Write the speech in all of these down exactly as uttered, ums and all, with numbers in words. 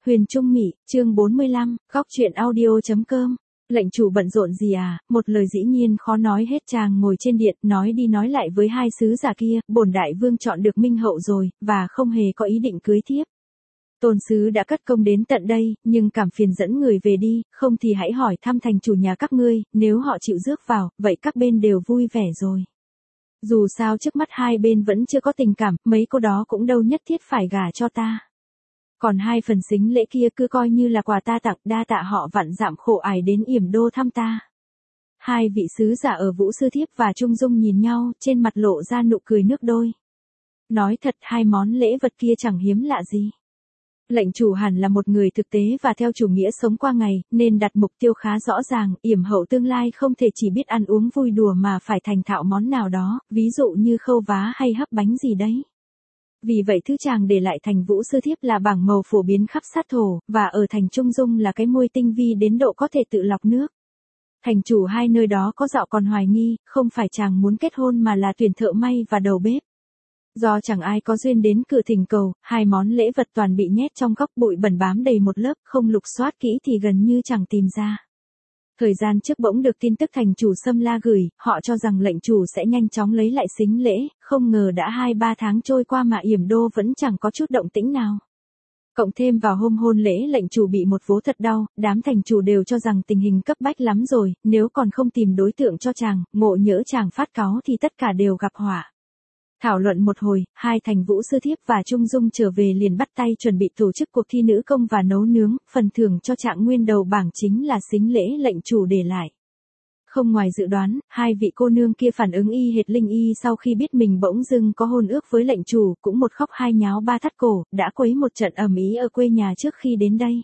Huyền Trung Mỹ, chương bốn mươi lăm, góc truyện audio.com. Lệnh chủ bận rộn gì à, một lời dĩ nhiên khó nói hết. Chàng ngồi trên điện, nói đi nói lại với hai sứ giả kia, bổn đại vương chọn được Minh Hậu rồi, và không hề có ý định cưới thiếp. Tôn sứ đã cất công đến tận đây, nhưng cảm phiền dẫn người về đi, không thì hãy hỏi thăm thành chủ nhà các ngươi, nếu họ chịu rước vào, vậy các bên đều vui vẻ rồi. Dù sao trước mắt hai bên vẫn chưa có tình cảm, mấy cô đó cũng đâu nhất thiết phải gả cho ta. Còn hai phần sính lễ kia cứ coi như là quà ta tặng, đa tạ họ vạn dặm khổ ải đến Yểm Đô thăm ta. Hai vị sứ giả ở Vũ Sư Thiếp và Trung Dung nhìn nhau, trên mặt lộ ra nụ cười nước đôi. Nói thật, hai món lễ vật kia chẳng hiếm lạ gì. Lệnh chủ hẳn là một người thực tế và theo chủ nghĩa sống qua ngày, nên đặt mục tiêu khá rõ ràng. Yểm Hậu tương lai không thể chỉ biết ăn uống vui đùa mà phải thành thạo món nào đó, ví dụ như khâu vá hay hấp bánh gì đấy. Vì vậy thứ chàng để lại thành Vũ Sư Thiếp là bảng màu phổ biến khắp sát thổ, và ở thành Trung Dung là cái môi tinh vi đến độ có thể tự lọc nước. Thành chủ hai nơi đó có dạo còn hoài nghi, không phải chàng muốn kết hôn mà là tuyển thợ may và đầu bếp. Do chẳng ai có duyên đến cửa thỉnh cầu, hai món lễ vật toàn bị nhét trong góc bụi bẩn bám đầy một lớp, không lục soát kỹ thì gần như chẳng tìm ra. Thời gian trước bỗng được tin tức thành chủ Sâm La gửi, họ cho rằng lệnh chủ sẽ nhanh chóng lấy lại sính lễ, không ngờ đã hai ba tháng trôi qua mà Yểm Đô vẫn chẳng có chút động tĩnh nào. Cộng thêm vào hôm hôn lễ lệnh chủ bị một vố thật đau, đám thành chủ đều cho rằng tình hình cấp bách lắm rồi, nếu còn không tìm đối tượng cho chàng, ngộ nhỡ chàng phát cáu thì tất cả đều gặp họa. Thảo luận một hồi, hai thành Vũ Sư Thiếp và Trung Dung trở về liền bắt tay chuẩn bị tổ chức cuộc thi nữ công và nấu nướng, phần thưởng cho trạng nguyên đầu bảng chính là sính lễ lệnh chủ để lại. Không ngoài dự đoán, hai vị cô nương kia phản ứng y hệt Linh Y sau khi biết mình bỗng dưng có hôn ước với lệnh chủ, cũng một khóc hai nháo ba thắt cổ, đã quấy một trận ầm ĩ ở quê nhà trước khi đến đây.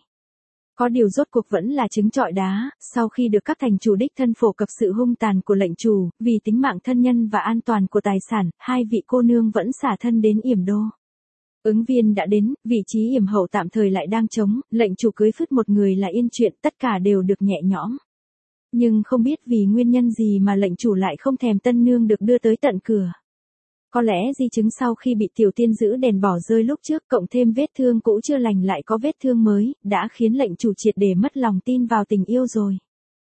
Có điều rốt cuộc vẫn là trứng trọi đá, sau khi được các thành chủ đích thân phổ cập sự hung tàn của lệnh chủ, vì tính mạng thân nhân và an toàn của tài sản, hai vị cô nương vẫn xả thân đến Yểm Đô. Ứng viên đã đến, vị trí Yểm Hậu tạm thời lại đang trống, lệnh chủ cưới phứt một người là yên chuyện, tất cả đều được nhẹ nhõm. Nhưng không biết vì nguyên nhân gì mà lệnh chủ lại không thèm tân nương được đưa tới tận cửa. Có lẽ di chứng sau khi bị tiểu tiên giữ đèn bỏ rơi lúc trước, cộng thêm vết thương cũ chưa lành lại có vết thương mới, đã khiến lệnh chủ triệt để mất lòng tin vào tình yêu rồi.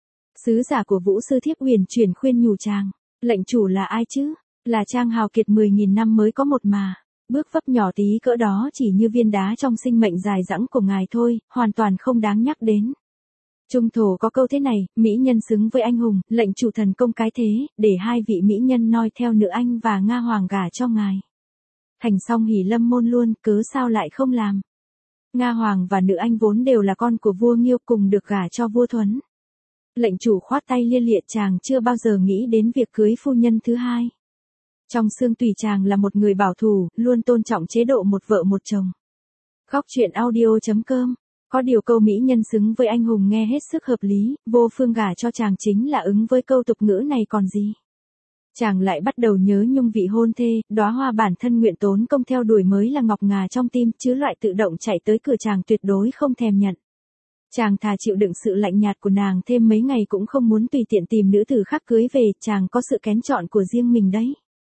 Sứ giả của Vũ Sư Thiếp huyền chuyển khuyên nhủ chàng, lệnh chủ là ai chứ? Là trang hào kiệt mười nghìn năm mới có một mà. Bước vấp nhỏ tí cỡ đó chỉ như viên đá trong sinh mệnh dài dẳng của ngài thôi, hoàn toàn không đáng nhắc đến. Trung thổ có câu thế này, mỹ nhân xứng với anh hùng, lệnh chủ thần công cái thế, để hai vị mỹ nhân noi theo nữ anh và Nga hoàng gả cho ngài. Thành xong hỉ lâm môn luôn, cớ sao lại không làm. Nga hoàng và nữ anh vốn đều là con của vua Nghiêu cùng được gả cho vua Thuấn. Lệnh chủ khoát tay lia lịa, chàng chưa bao giờ nghĩ đến việc cưới phu nhân thứ hai. Trong xương tùy chàng là một người bảo thủ, luôn tôn trọng chế độ một vợ một chồng. Góc truyện audio.com. Có điều câu mỹ nhân xứng với anh hùng nghe hết sức hợp lý, vô phương gả cho chàng chính là ứng với câu tục ngữ này còn gì. Chàng lại bắt đầu nhớ nhung vị hôn thê, đóa hoa bản thân nguyện tốn công theo đuổi mới là ngọc ngà trong tim, chứ loại tự động chạy tới cửa chàng tuyệt đối không thèm nhận. Chàng thà chịu đựng sự lạnh nhạt của nàng thêm mấy ngày cũng không muốn tùy tiện tìm nữ tử khác cưới về, chàng có sự kén chọn của riêng mình đấy.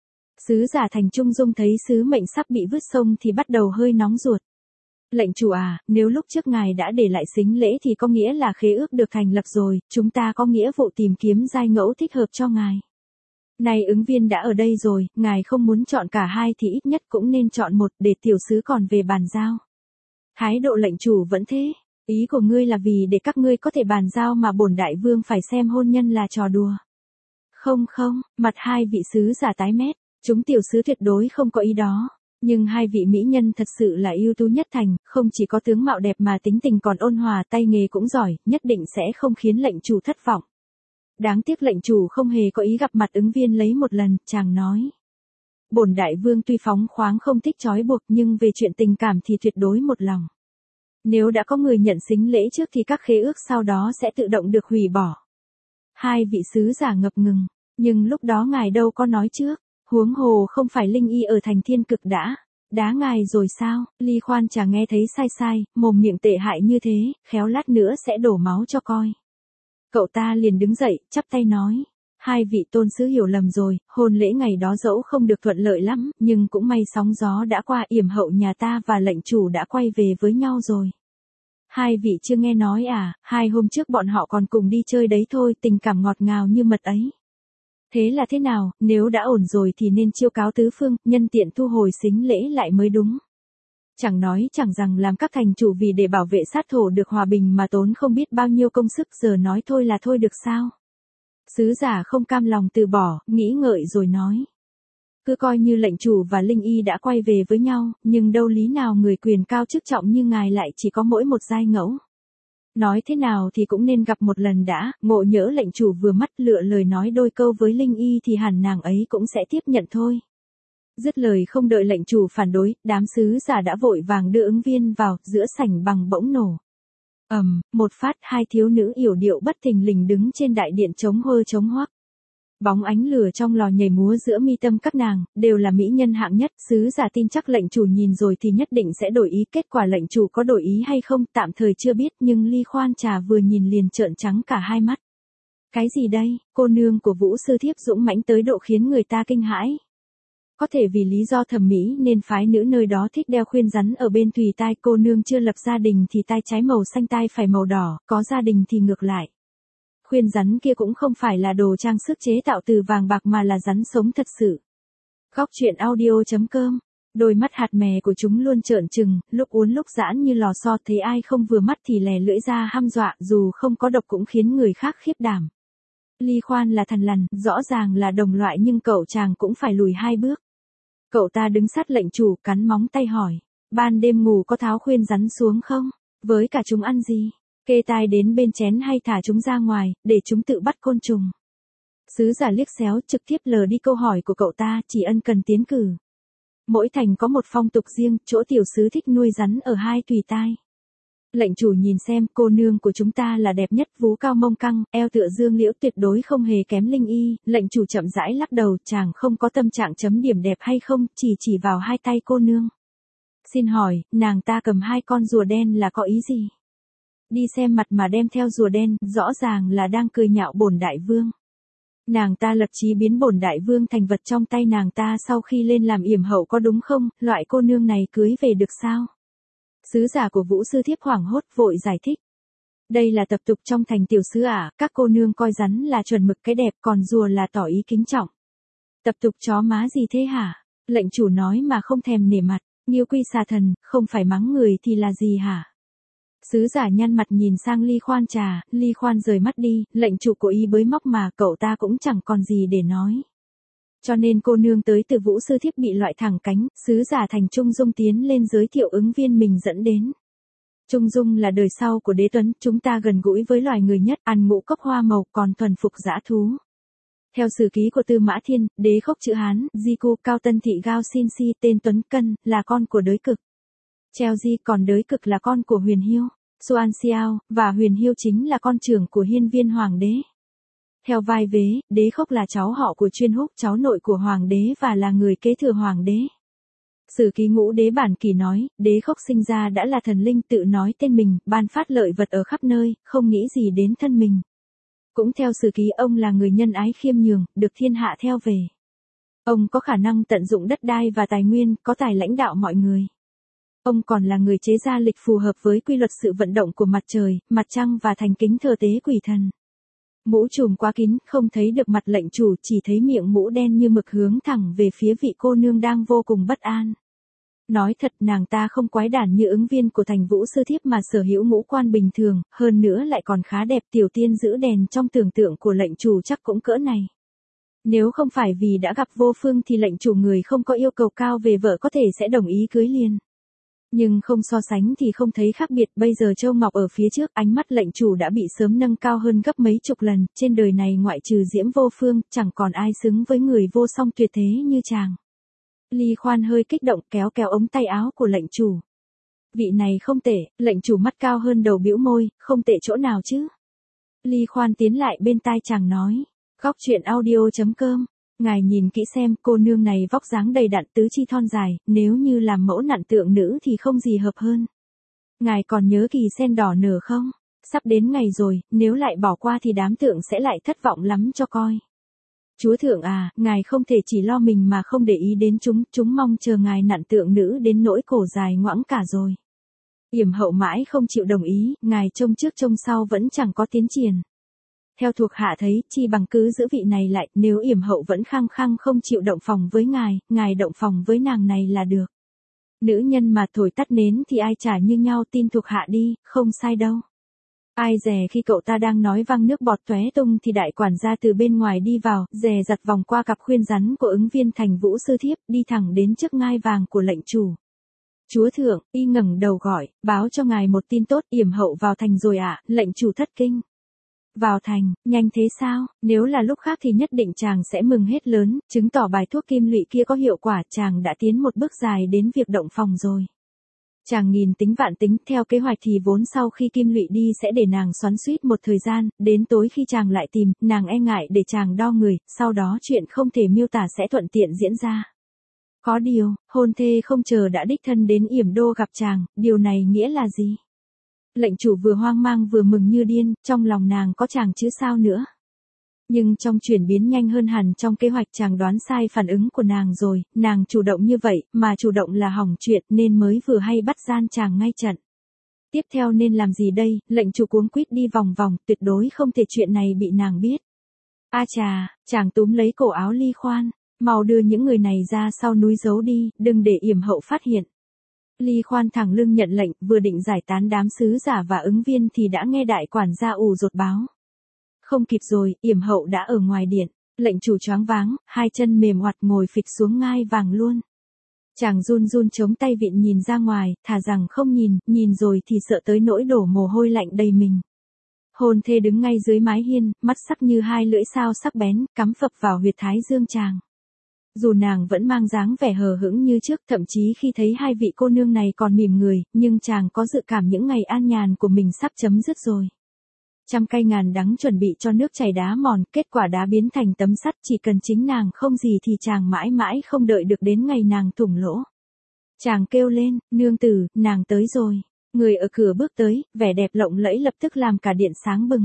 Sứ giả thành Trung Dung thấy sứ mệnh sắp bị vứt sông thì bắt đầu hơi nóng ruột. Lệnh chủ à, nếu lúc trước ngài đã để lại sính lễ thì có nghĩa là khế ước được thành lập rồi, chúng ta có nghĩa vụ tìm kiếm giai ngẫu thích hợp cho ngài. Này ứng viên đã ở đây rồi, ngài không muốn chọn cả hai thì ít nhất cũng nên chọn một để tiểu sứ còn về bàn giao. Thái độ lệnh chủ vẫn thế, ý của ngươi là vì để các ngươi có thể bàn giao mà bổn đại vương phải xem hôn nhân là trò đùa. Không không, mặt hai vị sứ giả tái mét, chúng tiểu sứ tuyệt đối không có ý đó. Nhưng hai vị mỹ nhân thật sự là ưu tú nhất thành, không chỉ có tướng mạo đẹp mà tính tình còn ôn hòa, tay nghề cũng giỏi, nhất định sẽ không khiến lệnh chủ thất vọng. Đáng tiếc lệnh chủ không hề có ý gặp mặt ứng viên lấy một lần, chàng nói. Bổn đại vương tuy phóng khoáng không thích trói buộc nhưng về chuyện tình cảm thì tuyệt đối một lòng. Nếu đã có người nhận sính lễ trước thì các khế ước sau đó sẽ tự động được hủy bỏ. Hai vị sứ giả ngập ngừng, nhưng lúc đó ngài đâu có nói trước. Huống hồ không phải Linh Y ở thành Thiên Cực đã đá ngài rồi sao? Ly Khoan chả nghe thấy sai sai, mồm miệng tệ hại như thế, khéo lát nữa sẽ đổ máu cho coi. Cậu ta liền đứng dậy, chắp tay nói, hai vị tôn sứ hiểu lầm rồi, hôn lễ ngày đó dẫu không được thuận lợi lắm, nhưng cũng may sóng gió đã qua, Yểm Hậu nhà ta và lệnh chủ đã quay về với nhau rồi. Hai vị chưa nghe nói à, hai hôm trước bọn họ còn cùng đi chơi đấy thôi, tình cảm ngọt ngào như mật ấy. Thế là thế nào, nếu đã ổn rồi thì nên chiêu cáo tứ phương, nhân tiện thu hồi sính lễ lại mới đúng. Chẳng nói chẳng rằng làm các thành chủ vì để bảo vệ sát thổ được hòa bình mà tốn không biết bao nhiêu công sức, giờ nói thôi là thôi được sao. Sứ giả không cam lòng từ bỏ, nghĩ ngợi rồi nói. Cứ coi như lệnh chủ và Linh Y đã quay về với nhau, nhưng đâu lý nào người quyền cao chức trọng như ngài lại chỉ có mỗi một giai ngẫu. Nói thế nào thì cũng nên gặp một lần đã, ngộ nhỡ lệnh chủ vừa mắt lựa lời nói đôi câu với Linh Y thì hẳn nàng ấy cũng sẽ tiếp nhận thôi. Dứt lời không đợi lệnh chủ phản đối, đám sứ giả đã vội vàng đưa ứng viên vào, giữa sảnh bằng bỗng nổ. Ầm, um, một phát hai thiếu nữ yểu điệu bất thình lình đứng trên đại điện chống hơ chống hoác. Bóng ánh lửa trong lò nhảy múa giữa mi tâm các nàng, đều là mỹ nhân hạng nhất, sứ giả tin chắc lệnh chủ nhìn rồi thì nhất định sẽ đổi ý, kết quả lệnh chủ có đổi ý hay không, tạm thời chưa biết, nhưng Ly Khoan Trà vừa nhìn liền trợn trắng cả hai mắt. Cái gì đây, cô nương của Vũ Sư Thiếp dũng mãnh tới độ khiến người ta kinh hãi. Có thể vì lý do thẩm mỹ nên phái nữ nơi đó thích đeo khuyên rắn ở bên tùy tai, cô nương chưa lập gia đình thì tai trái màu xanh tai phải màu đỏ, có gia đình thì ngược lại. Khuyên rắn kia cũng không phải là đồ trang sức chế tạo từ vàng bạc mà là rắn sống thật sự. Góc truyện audio chấm com. Đôi mắt hạt mè của chúng luôn trợn trừng, lúc uốn lúc giãn như lò xo, thấy ai không vừa mắt thì lè lưỡi ra hăm dọa, dù không có độc cũng khiến người khác khiếp đảm. Ly Khoan là thằn lằn, rõ ràng là đồng loại nhưng cậu chàng cũng phải lùi hai bước. Cậu ta đứng sát lệnh chủ, cắn móng tay hỏi, ban đêm ngủ có tháo khuyên rắn xuống không? Với cả chúng ăn gì? Kê tai đến bên chén hay thả chúng ra ngoài, để chúng tự bắt côn trùng? Sứ giả liếc xéo trực tiếp lờ đi câu hỏi của cậu ta, chỉ ân cần tiến cử. Mỗi thành có một phong tục riêng, chỗ tiểu sứ thích nuôi rắn ở hai tùy tai. Lệnh chủ nhìn xem, cô nương của chúng ta là đẹp nhất, vú cao mông căng, eo tựa dương liễu, tuyệt đối không hề kém Linh Y. Lệnh chủ chậm rãi lắc đầu, chàng không có tâm trạng chấm điểm đẹp hay không, chỉ chỉ vào hai tay cô nương. Xin hỏi, nàng ta cầm hai con rùa đen là có ý gì? Đi xem mặt mà đem theo rùa đen, rõ ràng là đang cười nhạo bổn đại vương. Nàng ta lập chí biến bổn đại vương thành vật trong tay nàng ta sau khi lên làm yểm hậu có đúng không, loại cô nương này cưới về được sao? Sứ giả của Vũ Sư Thiếp hoảng hốt vội giải thích. Đây là tập tục trong thành tiểu sứ à, các cô nương coi rắn là chuẩn mực cái đẹp, còn rùa là tỏ ý kính trọng. Tập tục chó má gì thế hả? Lệnh chủ nói mà không thèm nể mặt, nghiêu quy xà thần, không phải mắng người thì là gì hả? Sứ giả nhăn mặt nhìn sang Ly Khoan Trà, Ly Khoan rời mắt đi, lệnh chủ cố ý bới móc mà cậu ta cũng chẳng còn gì để nói. Cho nên cô nương tới từ Vũ Sư Thiếp bị loại thẳng cánh, sứ giả thành Trung Dung tiến lên giới thiệu ứng viên mình dẫn đến. Trung Dung là đời sau của Đế Tuấn, chúng ta gần gũi với loài người nhất, ăn ngũ cốc hoa màu còn thuần phục dã thú. Theo sử ký của Tư Mã Thiên, đế khốc chữ Hán, Di Cu Cao Tân Thị Gao Xin Si tên Tuấn Cân, là con của đới cực. Treo Di còn đới cực là con của Huyền Hiêu, Xuan Xiao, và Huyền Hiêu chính là con trưởng của Hiên Viên Hoàng đế. Theo vai vế, đế khốc là cháu họ của Chuyên Húc, cháu nội của Hoàng đế và là người kế thừa Hoàng đế. Sử ký Ngũ Đế Bản Kỳ nói, đế khốc sinh ra đã là thần linh, tự nói tên mình, ban phát lợi vật ở khắp nơi, không nghĩ gì đến thân mình. Cũng theo sử ký ông là người nhân ái khiêm nhường, được thiên hạ theo về. Ông có khả năng tận dụng đất đai và tài nguyên, có tài lãnh đạo mọi người. Ông còn là người chế ra lịch phù hợp với quy luật sự vận động của mặt trời, mặt trăng và thành kính thờ tế quỷ thần. Mũ trùm quá kín, không thấy được mặt lệnh chủ, chỉ thấy miệng mũ đen như mực hướng thẳng về phía vị cô nương đang vô cùng bất an. Nói thật, nàng ta không quái đản như ứng viên của thành Vũ Sư Thiếp mà sở hữu ngũ quan bình thường, hơn nữa lại còn khá đẹp, tiểu tiên giữ đèn trong tưởng tượng của lệnh chủ chắc cũng cỡ này. Nếu không phải vì đã gặp vô phương thì lệnh chủ người không có yêu cầu cao về vợ có thể sẽ đồng ý cưới liền. Nhưng không so sánh thì không thấy khác biệt, bây giờ Châu Ngọc ở phía trước, ánh mắt lệnh chủ đã bị sớm nâng cao hơn gấp mấy chục lần, trên đời này ngoại trừ Diễm Vô Phương, chẳng còn ai xứng với người vô song tuyệt thế như chàng. Ly Khoan hơi kích động kéo kéo ống tay áo của lệnh chủ. Vị này không tệ, lệnh chủ mắt cao hơn đầu bĩu môi, không tệ chỗ nào chứ. Ly Khoan tiến lại bên tai chàng nói, góc truyện audio chấm com. Ngài nhìn kỹ xem, cô nương này vóc dáng đầy đặn, tứ chi thon dài, nếu như làm mẫu nặn tượng nữ thì không gì hợp hơn. Ngài còn nhớ kỳ sen đỏ nở không? Sắp đến ngày rồi, nếu lại bỏ qua thì đám tượng sẽ lại thất vọng lắm cho coi. Chúa thượng à, ngài không thể chỉ lo mình mà không để ý đến chúng, chúng mong chờ ngài nặn tượng nữ đến nỗi cổ dài ngoãng cả rồi. Yểm hậu mãi không chịu đồng ý, ngài trông trước trông sau vẫn chẳng có tiến triển. Theo thuộc hạ thấy, chi bằng cứ giữ vị này lại, nếu yểm hậu vẫn khăng khăng không chịu động phòng với ngài, ngài động phòng với nàng này là được. Nữ nhân mà thổi tắt nến thì ai chả như nhau, tin thuộc hạ đi, không sai đâu. Ai dè khi cậu ta đang nói văng nước bọt tóe tung thì đại quản gia từ bên ngoài đi vào, dè dặt vòng qua cặp khuyên rắn của ứng viên Thành Vũ sư thiếp, đi thẳng đến trước ngai vàng của lệnh chủ. Chúa thượng, y ngẩng đầu gọi, báo cho ngài một tin tốt, yểm hậu vào thành rồi ạ, à, lệnh chủ thất kinh. Vào thành, nhanh thế sao, nếu là lúc khác thì nhất định chàng sẽ mừng hết lớn, chứng tỏ bài thuốc kim lụy kia có hiệu quả, chàng đã tiến một bước dài đến việc động phòng rồi. Chàng nghìn tính vạn tính, theo kế hoạch thì vốn sau khi kim lụy đi sẽ để nàng xoắn xuýt một thời gian, đến tối khi chàng lại tìm, nàng e ngại để chàng đo người, sau đó chuyện không thể miêu tả sẽ thuận tiện diễn ra. Có điều, hôn thê không chờ đã đích thân đến yểm đô gặp chàng, điều này nghĩa là gì? Lệnh chủ vừa hoang mang vừa mừng như điên, trong lòng nàng có chàng chứ sao nữa. Nhưng trong chuyển biến nhanh hơn hẳn trong kế hoạch chàng đoán sai phản ứng của nàng rồi, nàng chủ động như vậy, mà chủ động là hỏng chuyện nên mới vừa hay bắt gian chàng ngay trận. Tiếp theo nên làm gì đây, lệnh chủ cuống quýt đi vòng vòng, tuyệt đối không thể chuyện này bị nàng biết. A chà, chàng túm lấy cổ áo Ly Khoan, mau đưa những người này ra sau núi giấu đi, đừng để yểm hậu phát hiện. Ly Khoan thẳng lưng nhận lệnh, vừa định giải tán đám sứ giả và ứng viên thì đã nghe đại quản gia ù rột báo. Không kịp rồi, yểm hậu đã ở ngoài điện, lệnh chủ choáng váng, hai chân mềm oặt ngồi phịch xuống ngai vàng luôn. Chàng run run chống tay vịn nhìn ra ngoài, thà rằng không nhìn, nhìn rồi thì sợ tới nỗi đổ mồ hôi lạnh đầy mình. Hôn thê đứng ngay dưới mái hiên, mắt sắc như hai lưỡi dao sắc bén, cắm phập vào huyệt thái dương chàng. Dù nàng vẫn mang dáng vẻ hờ hững như trước, thậm chí khi thấy hai vị cô nương này còn mỉm người, nhưng chàng có dự cảm những ngày an nhàn của mình sắp chấm dứt rồi. Trăm cây ngàn đắng chuẩn bị cho nước chảy đá mòn, kết quả đá biến thành tấm sắt, chỉ cần chính nàng không gì thì chàng mãi mãi không đợi được đến ngày nàng thủng lỗ. Chàng kêu lên, nương tử, nàng tới rồi. Người ở cửa bước tới, vẻ đẹp lộng lẫy lập tức làm cả điện sáng bừng.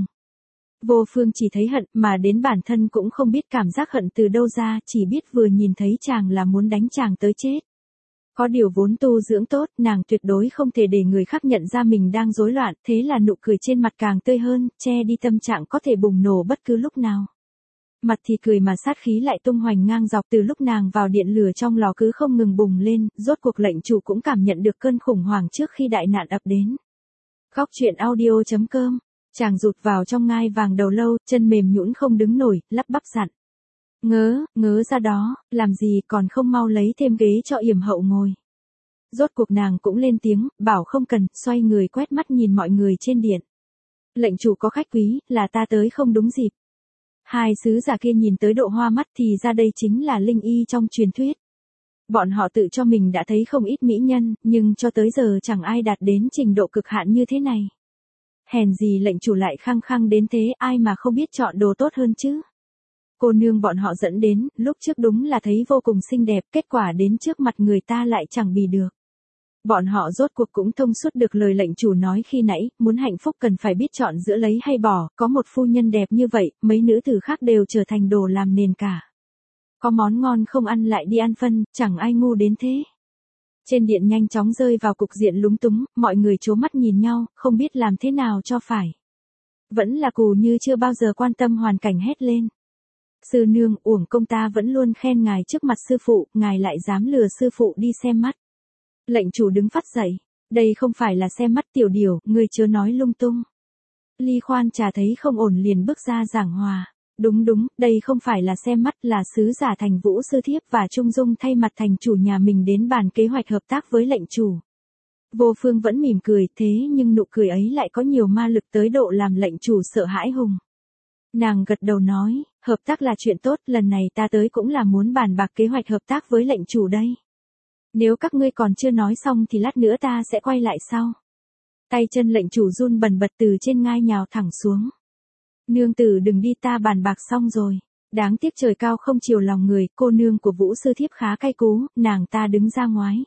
Vô Phương chỉ thấy hận, mà đến bản thân cũng không biết cảm giác hận từ đâu ra, chỉ biết vừa nhìn thấy chàng là muốn đánh chàng tới chết. Có điều vốn tu dưỡng tốt, nàng tuyệt đối không thể để người khác nhận ra mình đang rối loạn, thế là nụ cười trên mặt càng tươi hơn, che đi tâm trạng có thể bùng nổ bất cứ lúc nào. Mặt thì cười mà sát khí lại tung hoành ngang dọc, từ lúc nàng vào điện lửa trong lò cứ không ngừng bùng lên, rốt cuộc lệnh chủ cũng cảm nhận được cơn khủng hoảng trước khi đại nạn ập đến. Góc truyện audio chấm com, chàng rụt vào trong ngai vàng đầu lâu, chân mềm nhũn không đứng nổi, lắp bắp dặn. Ngớ, ngớ ra đó, làm gì còn không mau lấy thêm ghế cho yểm hậu ngồi. Rốt cuộc nàng cũng lên tiếng, bảo không cần, xoay người quét mắt nhìn mọi người trên điện. Lệnh chủ có khách quý, là ta tới không đúng dịp. Hai sứ giả kia nhìn tới độ hoa mắt thì ra đây chính là linh y trong truyền thuyết. Bọn họ tự cho mình đã thấy không ít mỹ nhân, nhưng cho tới giờ chẳng ai đạt đến trình độ cực hạn như thế này. Hèn gì lệnh chủ lại khăng khăng đến thế, ai mà không biết chọn đồ tốt hơn chứ. Cô nương bọn họ dẫn đến, lúc trước đúng là thấy vô cùng xinh đẹp, kết quả đến trước mặt người ta lại chẳng bì được. Bọn họ rốt cuộc cũng thông suốt được lời lệnh chủ nói khi nãy, muốn hạnh phúc cần phải biết chọn giữa lấy hay bỏ, có một phu nhân đẹp như vậy, mấy nữ tử khác đều trở thành đồ làm nền cả. Có món ngon không ăn lại đi ăn phân, chẳng ai ngu đến thế. Trên điện nhanh chóng rơi vào cục diện lúng túng, mọi người trố mắt nhìn nhau, không biết làm thế nào cho phải. Vẫn là Cù Như chưa bao giờ quan tâm hoàn cảnh hét lên. Sư nương, uổng công ta vẫn luôn khen ngài trước mặt sư phụ, ngài lại dám lừa sư phụ đi xem mắt. Lệnh chủ đứng phát dậy, đây không phải là xem mắt tiểu điều, người chưa nói lung tung. Ly Khoan trà thấy không ổn liền bước ra giảng hòa. Đúng đúng, đây không phải là xem mắt, là sứ giả Thành Vũ sư thiếp và Trung Dung thay mặt thành chủ nhà mình đến bàn kế hoạch hợp tác với lệnh chủ. Vô Phương vẫn mỉm cười, thế nhưng nụ cười ấy lại có nhiều ma lực tới độ làm lệnh chủ sợ hãi hùng. Nàng gật đầu nói, hợp tác là chuyện tốt, lần này ta tới cũng là muốn bàn bạc kế hoạch hợp tác với lệnh chủ đây. Nếu các ngươi còn chưa nói xong thì lát nữa ta sẽ quay lại sau. Tay chân lệnh chủ run bần bật từ trên ngai nhào thẳng xuống. Nương tử đừng đi, ta bàn bạc xong rồi. Đáng tiếc trời cao không chiều lòng người, cô nương của Vũ sư thiếp khá cay cú, nàng ta đứng ra ngoái.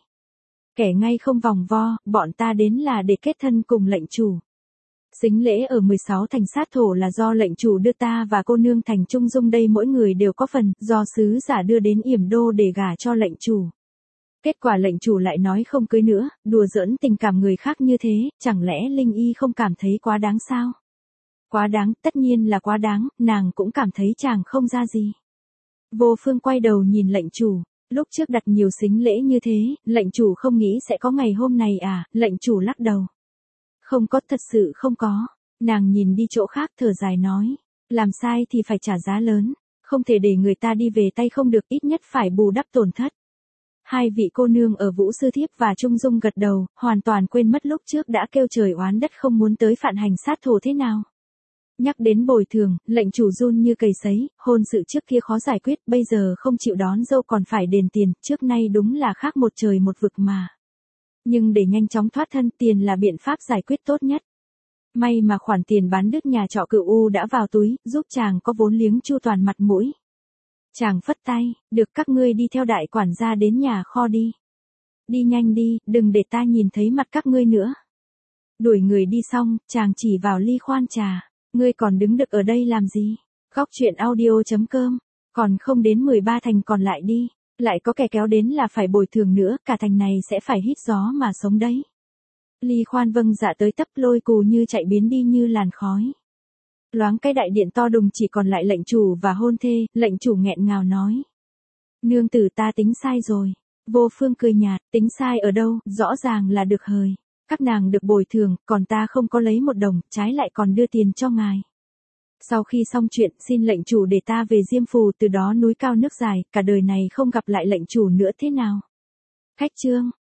Kẻ ngay không vòng vo, bọn ta đến là để kết thân cùng lệnh chủ. Sính lễ ở mười sáu thành sát thổ là do lệnh chủ đưa ta và cô nương thành Trung Dung đây, mỗi người đều có phần, do sứ giả đưa đến yểm đô để gả cho lệnh chủ. Kết quả lệnh chủ lại nói không cưới nữa, đùa giỡn tình cảm người khác như thế, chẳng lẽ Linh Y không cảm thấy quá đáng sao? Quá đáng, tất nhiên là quá đáng, nàng cũng cảm thấy chàng không ra gì. Vô Phương quay đầu nhìn lệnh chủ, lúc trước đặt nhiều sính lễ như thế, lệnh chủ không nghĩ sẽ có ngày hôm này à, lệnh chủ lắc đầu. Không có, thật sự không có. Nàng nhìn đi chỗ khác thở dài nói, làm sai thì phải trả giá lớn, không thể để người ta đi về tay không được, ít nhất phải bù đắp tổn thất. Hai vị cô nương ở Vũ Sư Thiếp và Trung Dung gật đầu, hoàn toàn quên mất lúc trước đã kêu trời oán đất không muốn tới phản hành sát thổ thế nào. Nhắc đến bồi thường, lệnh chủ run như cầy sấy, hôn sự trước kia khó giải quyết, bây giờ không chịu đón dâu còn phải đền tiền, trước nay đúng là khác một trời một vực mà. Nhưng để nhanh chóng thoát thân, tiền là biện pháp giải quyết tốt nhất. May mà khoản tiền bán đứt nhà trọ Cửu U đã vào túi, giúp chàng có vốn liếng chu toàn mặt mũi. Chàng phất tay, được, các ngươi đi theo đại quản gia đến nhà kho đi. Đi nhanh đi, đừng để ta nhìn thấy mặt các ngươi nữa. Đuổi người đi xong, chàng chỉ vào ly khoan trà. Ngươi còn đứng đực ở đây làm gì? Góc chuyện audio chấm com, còn không đến mười ba thành còn lại đi. Lại có kẻ kéo đến là phải bồi thường nữa, cả thành này sẽ phải hít gió mà sống đấy. Ly khoan vâng dạ tới tấp, lôi cù như chạy biến đi như làn khói. Loáng cái đại điện to đùng chỉ còn lại lệnh chủ và hôn thê, lệnh chủ nghẹn ngào nói. Nương tử ta tính sai rồi. Vô Phương cười nhạt, tính sai ở đâu, rõ ràng là được hời. Các nàng được bồi thường, còn ta không có lấy một đồng, trái lại còn đưa tiền cho ngài. Sau khi xong chuyện, xin lệnh chủ để ta về Diêm Phù, từ đó núi cao nước dài, cả đời này không gặp lại lệnh chủ nữa thế nào. Khách chương.